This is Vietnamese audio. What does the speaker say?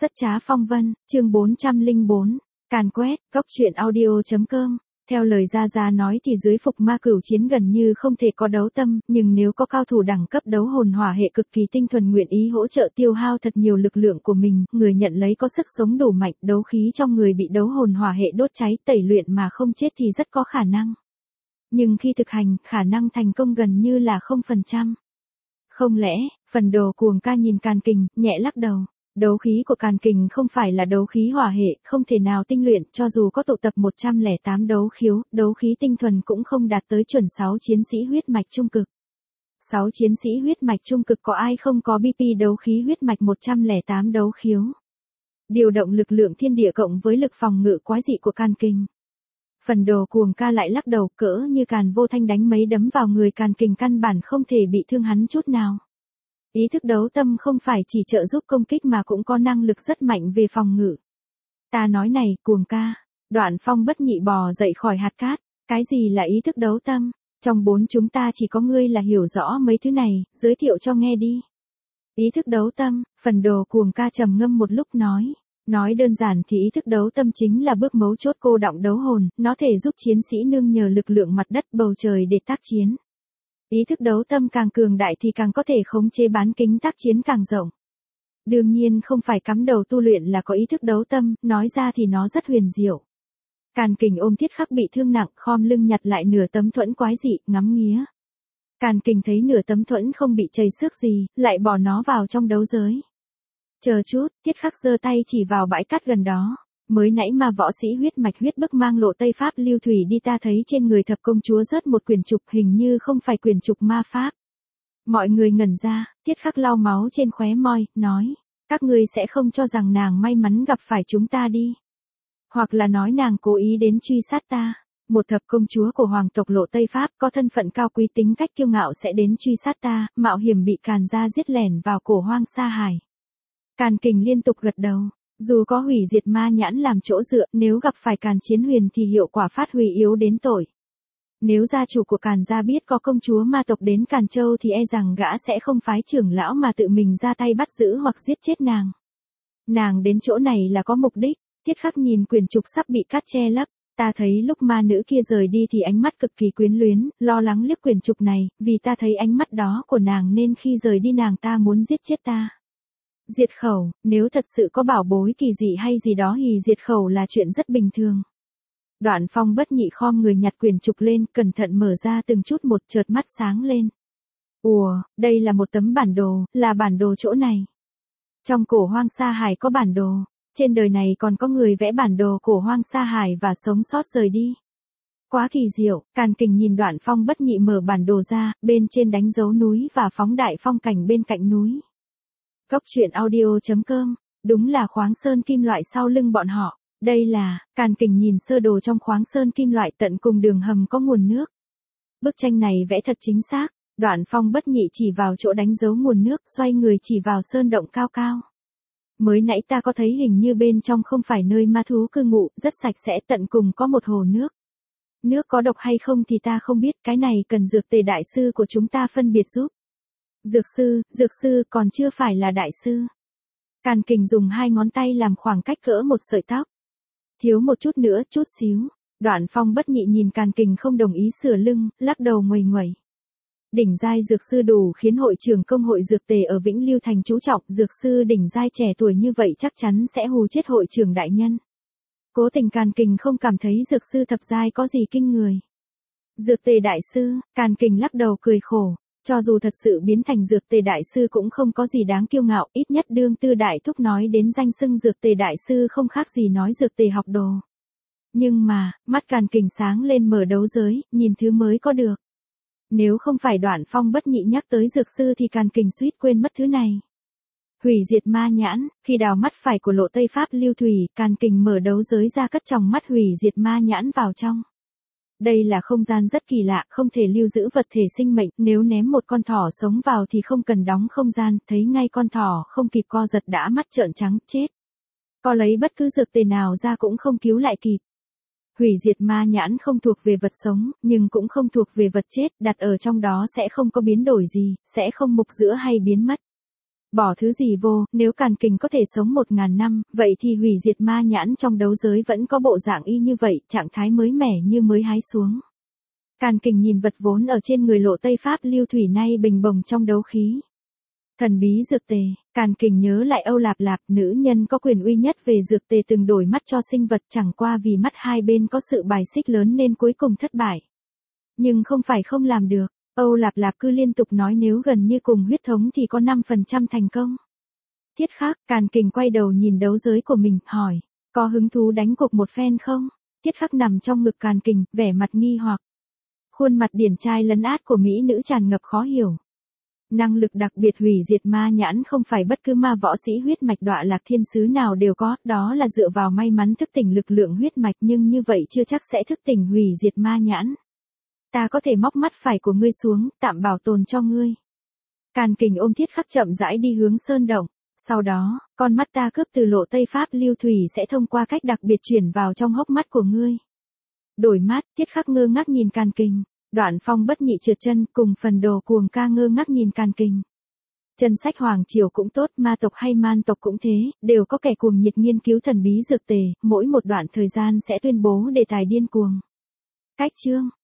Rất trá phong vân, chương 404, càn quét, góc truyện audio.com. Theo lời Gia Gia nói thì dưới Phục Ma Cửu Chiến gần như không thể có đấu tâm, nhưng nếu có cao thủ đẳng cấp đấu hồn hỏa hệ cực kỳ tinh thuần nguyện ý hỗ trợ tiêu hao thật nhiều lực lượng của mình, người nhận lấy có sức sống đủ mạnh, đấu khí trong người bị đấu hồn hỏa hệ đốt cháy tẩy luyện mà không chết thì rất có khả năng. Nhưng khi thực hành, khả năng thành công gần như là 0%. Không lẽ, Phần Đồ Cuồng Ca nhìn Càn Kình, nhẹ lắc đầu. Đấu khí của Càn Kình không phải là đấu khí hỏa hệ, không thể nào tinh luyện, cho dù có tụ tập 108 đấu khiếu, đấu khí tinh thuần cũng không đạt tới chuẩn 6 chiến sĩ huyết mạch trung cực. 6 chiến sĩ huyết mạch trung cực có ai không có BP đấu khí huyết mạch 108 đấu khiếu. Điều động lực lượng thiên địa cộng với lực phòng ngự quái dị của Càn Kình. Phần Đồ Cuồng Ca lại lắc đầu, cỡ như Càn Vô Thanh đánh mấy đấm vào người Càn Kình căn bản không thể bị thương hắn chút nào. Ý thức đấu tâm không phải chỉ trợ giúp công kích mà cũng có năng lực rất mạnh về phòng ngự. Ta nói này, Cuồng Ca. Đoạn Phong bất nhị bò dậy khỏi hạt cát. Cái gì là ý thức đấu tâm? Trong 4 chúng ta chỉ có ngươi là hiểu rõ mấy thứ này, giới thiệu cho nghe đi. Ý thức đấu tâm, Phần Đồ Cuồng Ca trầm ngâm một lúc nói. Nói đơn giản thì ý thức đấu tâm chính là bước mấu chốt cô đọng đấu hồn, nó thể giúp chiến sĩ nương nhờ lực lượng mặt đất bầu trời để tác chiến. Ý thức đấu tâm càng cường đại thì càng có thể khống chế bán kính tác chiến càng rộng. Đương nhiên không phải cắm đầu tu luyện là có ý thức đấu tâm, nói ra thì nó rất huyền diệu. Càn Kình ôm Thiết Khắc bị thương nặng, khom lưng nhặt lại nửa tấm thuẫn quái dị, ngắm nghía. Càn Kình thấy nửa tấm thuẫn không bị chảy xước gì, lại bỏ nó vào trong đấu giới. Chờ chút, Thiết Khắc giơ tay chỉ vào bãi cát gần đó. Mới nãy mà võ sĩ huyết mạch huyết bức mang lộ Tây Pháp lưu thủy đi ta thấy trên người thập công chúa rớt một quyển trục hình như không phải quyển trục ma pháp. Mọi người ngẩn ra, Thiết Khắc lau máu trên khóe môi, nói. Các ngươi sẽ không cho rằng nàng may mắn gặp phải chúng ta đi. Hoặc là nói nàng cố ý đến truy sát ta. Một thập công chúa của hoàng tộc lộ Tây Pháp có thân phận cao quý tính cách kiêu ngạo sẽ đến truy sát ta, mạo hiểm bị Càn gia giết lẻn vào cổ hoang sa hải. Càn Kình liên tục gật đầu. Dù có hủy diệt ma nhãn làm chỗ dựa, nếu gặp phải Càn Chiến Huyền thì hiệu quả phát huy yếu đến tội. Nếu gia chủ của Càn gia biết có công chúa ma tộc đến Càn Châu thì e rằng gã sẽ không phái trưởng lão mà tự mình ra tay bắt giữ hoặc giết chết nàng. Nàng đến chỗ này là có mục đích. Thiết Khắc nhìn quyển trục sắp bị cát che lấp. Ta thấy lúc ma nữ kia rời đi thì ánh mắt cực kỳ quyến luyến, lo lắng liếc quyển trục này, vì ta thấy ánh mắt đó của nàng nên khi rời đi nàng ta muốn giết chết ta. Diệt khẩu, nếu thật sự có bảo bối kỳ dị hay gì đó thì diệt khẩu là chuyện rất bình thường. Đoạn Phong bất nhị khom người nhặt quyển trục lên, cẩn thận mở ra từng chút một, chợt mắt sáng lên. Ùa, đây là một tấm bản đồ, là bản đồ chỗ này. Trong cổ hoang sa hải có bản đồ, trên đời này còn có người vẽ bản đồ cổ hoang sa hải và sống sót rời đi. Quá kỳ diệu, Càn Kình nhìn Đoạn Phong bất nhị mở bản đồ ra, bên trên đánh dấu núi và phóng đại phong cảnh bên cạnh núi. Góc truyện audio.com, đúng là khoáng sơn kim loại sau lưng bọn họ. Đây là, Càn Kình nhìn sơ đồ trong khoáng sơn kim loại tận cùng đường hầm có nguồn nước. Bức tranh này vẽ thật chính xác. Đoạn Phong bất nhị chỉ vào chỗ đánh dấu nguồn nước, xoay người chỉ vào sơn động cao cao. Mới nãy ta có thấy hình như bên trong không phải nơi ma thú cư ngụ, rất sạch sẽ, tận cùng có một hồ nước. Nước có độc hay không thì ta không biết, cái này cần Dược Tề đại sư của chúng ta phân biệt giúp. Dược sư còn chưa phải là đại sư. Càn Kình dùng 2 ngón tay làm khoảng cách cỡ một sợi tóc. Thiếu một chút nữa, chút xíu. Đoạn Phong bất nhị nhìn Càn Kình không đồng ý sửa lưng, lắc đầu nguầy nguẩy. Đỉnh giai dược sư đủ khiến hội trưởng công hội dược tề ở Vĩnh Lưu Thành chú trọng, dược sư đỉnh giai trẻ tuổi như vậy chắc chắn sẽ hù chết hội trưởng đại nhân. Cố tình Càn Kình không cảm thấy dược sư thập giai có gì kinh người. Dược tề đại sư, Càn Kình lắc đầu cười khổ. Cho dù thật sự biến thành dược tề đại sư cũng không có gì đáng kiêu ngạo, ít nhất đương tư đại thúc nói đến danh xưng dược tề đại sư không khác gì nói dược tề học đồ. Nhưng mà, mắt Càn Kình sáng lên mở đấu giới, nhìn thứ mới có được. Nếu không phải Đoạn Phong bất nhị nhắc tới dược sư thì Càn Kình suýt quên mất thứ này. Hủy diệt ma nhãn, khi đào mắt phải của lộ Tây Pháp lưu thủy, Càn Kình mở đấu giới ra cất tròng mắt hủy diệt ma nhãn vào trong. Đây là không gian rất kỳ lạ, không thể lưu giữ vật thể sinh mệnh, nếu ném một con thỏ sống vào thì không cần đóng không gian, thấy ngay con thỏ không kịp co giật đã mắt trợn trắng, chết. Có lấy bất cứ dược tề nào ra cũng không cứu lại kịp. Hủy diệt ma nhãn không thuộc về vật sống, nhưng cũng không thuộc về vật chết, đặt ở trong đó sẽ không có biến đổi gì, sẽ không mục rữa hay biến mất. Bỏ thứ gì vô, nếu Càn Kình có thể sống 1000 năm, vậy thì hủy diệt ma nhãn trong đấu giới vẫn có bộ dạng y như vậy, trạng thái mới mẻ như mới hái xuống. Càn Kình nhìn vật vốn ở trên người Lộ Tây Pháp Lưu Thủy nay bình bồng trong đấu khí. Thần bí dược tề, Càn Kình nhớ lại Âu Lạp Lạp, nữ nhân có quyền uy nhất về dược tề từng đổi mắt cho sinh vật, chẳng qua vì mắt hai bên có sự bài xích lớn nên cuối cùng thất bại. Nhưng không phải không làm được, Âu Lạp Lạp cứ liên tục nói nếu gần như cùng huyết thống thì có 5% thành công. Thiết Khắc, Càn Kình quay đầu nhìn đấu giới của mình, hỏi, có hứng thú đánh cuộc một phen không? Thiết Khắc nằm trong ngực Càn Kình, vẻ mặt nghi hoặc. Khuôn mặt điển trai lấn át của mỹ nữ tràn ngập khó hiểu. Năng lực đặc biệt hủy diệt ma nhãn không phải bất cứ ma võ sĩ huyết mạch Đọa Lạc Thiên Sứ nào đều có, đó là dựa vào may mắn thức tỉnh lực lượng huyết mạch, nhưng như vậy chưa chắc sẽ thức tỉnh hủy diệt ma nhãn. Ta có thể móc mắt phải của ngươi xuống, tạm bảo tồn cho ngươi. Càn Kình ôm Thiết Khắc chậm rãi đi hướng sơn động. Sau đó, con mắt ta cướp từ Lộ Tây Pháp Lưu Thủy sẽ thông qua cách đặc biệt chuyển vào trong hốc mắt của ngươi. Đổi mắt, Thiết Khắc ngơ ngác nhìn Càn Kình. Đoạn Phong bất nhị trượt chân, cùng phần đồ cuồng ca ngơ ngác nhìn Càn Kình. Chân sách Hoàng Triều cũng tốt, ma tộc hay man tộc cũng thế, đều có kẻ cuồng nhiệt nghiên cứu thần bí dược tề, mỗi một đoạn thời gian sẽ tuyên bố đề tài điên cuồng. Cách chương